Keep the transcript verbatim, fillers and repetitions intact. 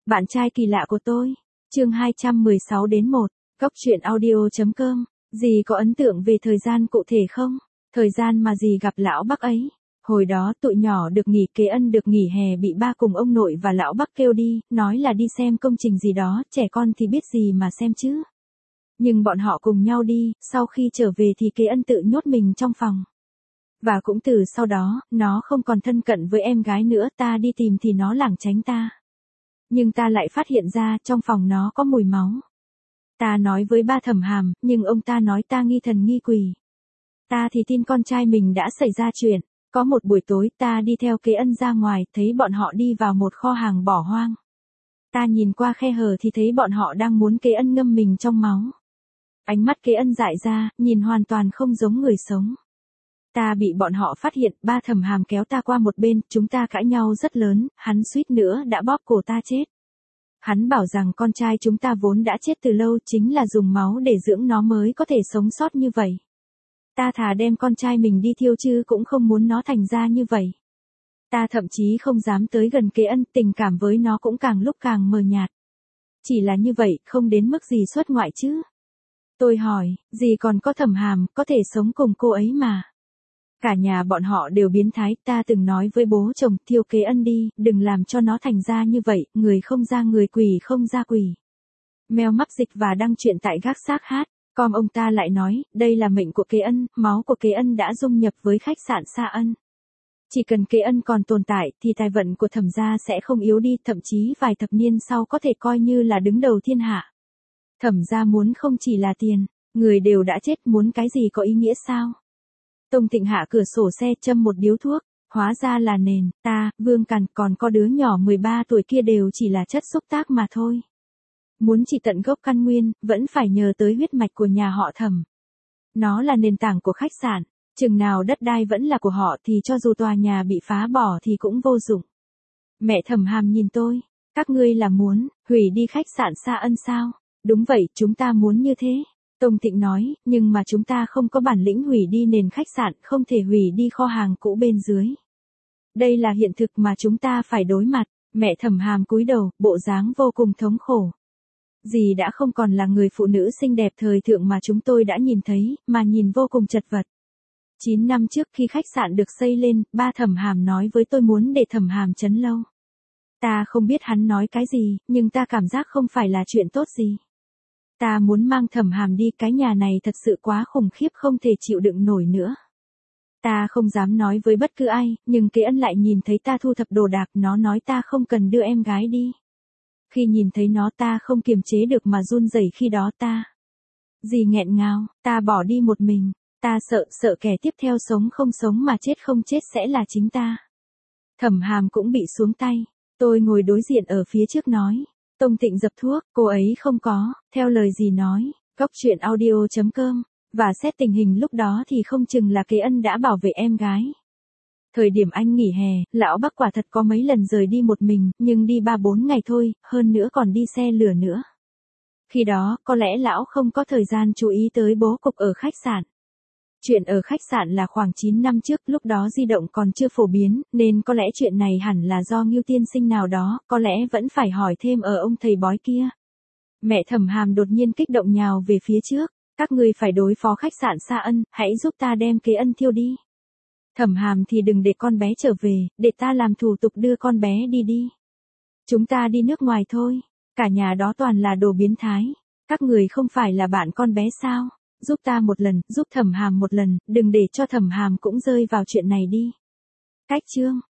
Bạn trai kỳ lạ của tôi. Chương hai trăm mười sáu đến một. Góc truyện audio chấm com. Dì có ấn tượng về thời gian cụ thể không? Thời gian mà dì gặp lão Bắc ấy. Hồi đó tụi nhỏ được nghỉ Kế Ân được nghỉ hè bị ba cùng ông nội và lão Bắc kêu đi, nói là đi xem công trình gì đó, trẻ con thì biết gì mà xem chứ. Nhưng bọn họ cùng nhau đi, sau khi trở về thì Kế Ân tự nhốt mình trong phòng. Và cũng từ sau đó, nó không còn thân cận với em gái nữa, ta đi tìm thì nó lảng tránh ta. Nhưng ta lại phát hiện ra trong phòng nó có mùi máu. Ta nói với ba Thẩm Hàm, nhưng ông ta nói ta nghi thần nghi quỷ. Ta thì tin con trai mình đã xảy ra chuyện. Có một buổi tối ta đi theo Kế Ân ra ngoài, thấy bọn họ đi vào một kho hàng bỏ hoang. Ta nhìn qua khe hở thì thấy bọn họ đang muốn Kế Ân ngâm mình trong máu. Ánh mắt Kế Ân dại ra, nhìn hoàn toàn không giống người sống. Ta bị bọn họ phát hiện, ba Thẩm Hàm kéo ta qua một bên, chúng ta cãi nhau rất lớn, hắn suýt nữa đã bóp cổ ta chết. Hắn bảo rằng con trai chúng ta vốn đã chết từ lâu, chính là dùng máu để dưỡng nó mới có thể sống sót như vậy. Ta thà đem con trai mình đi thiêu chứ cũng không muốn nó thành ra như vậy. Ta thậm chí không dám tới gần Kế Ân, tình cảm với nó cũng càng lúc càng mờ nhạt. Chỉ là như vậy, không đến mức gì xuất ngoại chứ. Tôi hỏi, dì còn có Thẩm Hàm, có thể sống cùng cô ấy mà. Cả nhà bọn họ đều biến thái, ta từng nói với bố chồng, thiêu Kế Ân đi, đừng làm cho nó thành ra như vậy, người không ra người quỷ không ra quỷ. Mèo mắc dịch và đăng truyện tại gác xác hát. Com ông ta lại nói, đây là mệnh của Kế Ân, máu của Kế Ân đã dung nhập với khách sạn Sa Ân. Chỉ cần Kế Ân còn tồn tại thì tài vận của Thẩm gia sẽ không yếu đi, thậm chí vài thập niên sau có thể coi như là đứng đầu thiên hạ. Thẩm gia muốn không chỉ là tiền, người đều đã chết, muốn cái gì có ý nghĩa sao? Tông Thịnh hạ cửa sổ xe châm một điếu thuốc, hóa ra là nền, ta, Vương Càn còn có đứa nhỏ mười ba tuổi kia đều chỉ là chất xúc tác mà thôi. Muốn chỉ tận gốc căn nguyên, vẫn phải nhờ tới huyết mạch của nhà họ Thẩm. Nó là nền tảng của khách sạn, chừng nào đất đai vẫn là của họ thì cho dù tòa nhà bị phá bỏ thì cũng vô dụng. Mẹ Thẩm Hàm nhìn tôi, các ngươi là muốn hủy đi khách sạn Sa Ân sao? Đúng vậy, chúng ta muốn như thế. Tông Thịnh nói, nhưng mà chúng ta không có bản lĩnh hủy đi nền khách sạn, không thể hủy đi kho hàng cũ bên dưới. Đây là hiện thực mà chúng ta phải đối mặt. Mẹ Thẩm Hàm cúi đầu, bộ dáng vô cùng thống khổ. Dì đã không còn là người phụ nữ xinh đẹp thời thượng mà chúng tôi đã nhìn thấy, mà nhìn vô cùng chật vật. chín năm trước khi khách sạn được xây lên, ba Thẩm Hàm nói với tôi muốn để Thẩm Hàm trấn lâu. Ta không biết hắn nói cái gì, nhưng ta cảm giác không phải là chuyện tốt gì. Ta muốn mang Thẩm Hàm đi, cái nhà này thật sự quá khủng khiếp, không thể chịu đựng nổi nữa. Ta không dám nói với bất cứ ai, nhưng Kế Ân lại nhìn thấy ta thu thập đồ đạc, nó nói ta không cần đưa em gái đi. Khi nhìn thấy nó ta không kiềm chế được mà run rẩy, khi đó ta. Dì nghẹn ngào, ta bỏ đi một mình, ta sợ, sợ kẻ tiếp theo sống không sống mà chết không chết sẽ là chính ta. Thẩm Hàm cũng bị xuống tay, tôi ngồi đối diện ở phía trước nói. Tông Thịnh dập thuốc, cô ấy không có, theo lời dì nói, góc truyện audio chấm com, và xét tình hình lúc đó thì không chừng là Kế Ân đã bảo vệ em gái. Thời điểm anh nghỉ hè, lão Bắc quả thật có mấy lần rời đi một mình, nhưng đi ba bốn ngày thôi, hơn nữa còn đi xe lửa nữa. Khi đó, có lẽ lão không có thời gian chú ý tới bố cục ở khách sạn. Chuyện ở khách sạn là khoảng chín năm trước, lúc đó di động còn chưa phổ biến, nên có lẽ chuyện này hẳn là do Ngưu tiên sinh nào đó, có lẽ vẫn phải hỏi thêm ở ông thầy bói kia. Mẹ Thẩm Hàm đột nhiên kích động nhào về phía trước, các ngươi phải đối phó khách sạn Sa Ân, hãy giúp ta đem Kế Ân thiêu đi. Thẩm Hàm thì đừng để con bé trở về, để ta làm thủ tục đưa con bé đi đi. Chúng ta đi nước ngoài thôi, cả nhà đó toàn là đồ biến thái, các người không phải là bạn con bé sao? Giúp ta một lần, giúp Thẩm Hàm một lần, đừng để cho Thẩm Hàm cũng rơi vào chuyện này đi. Cách chương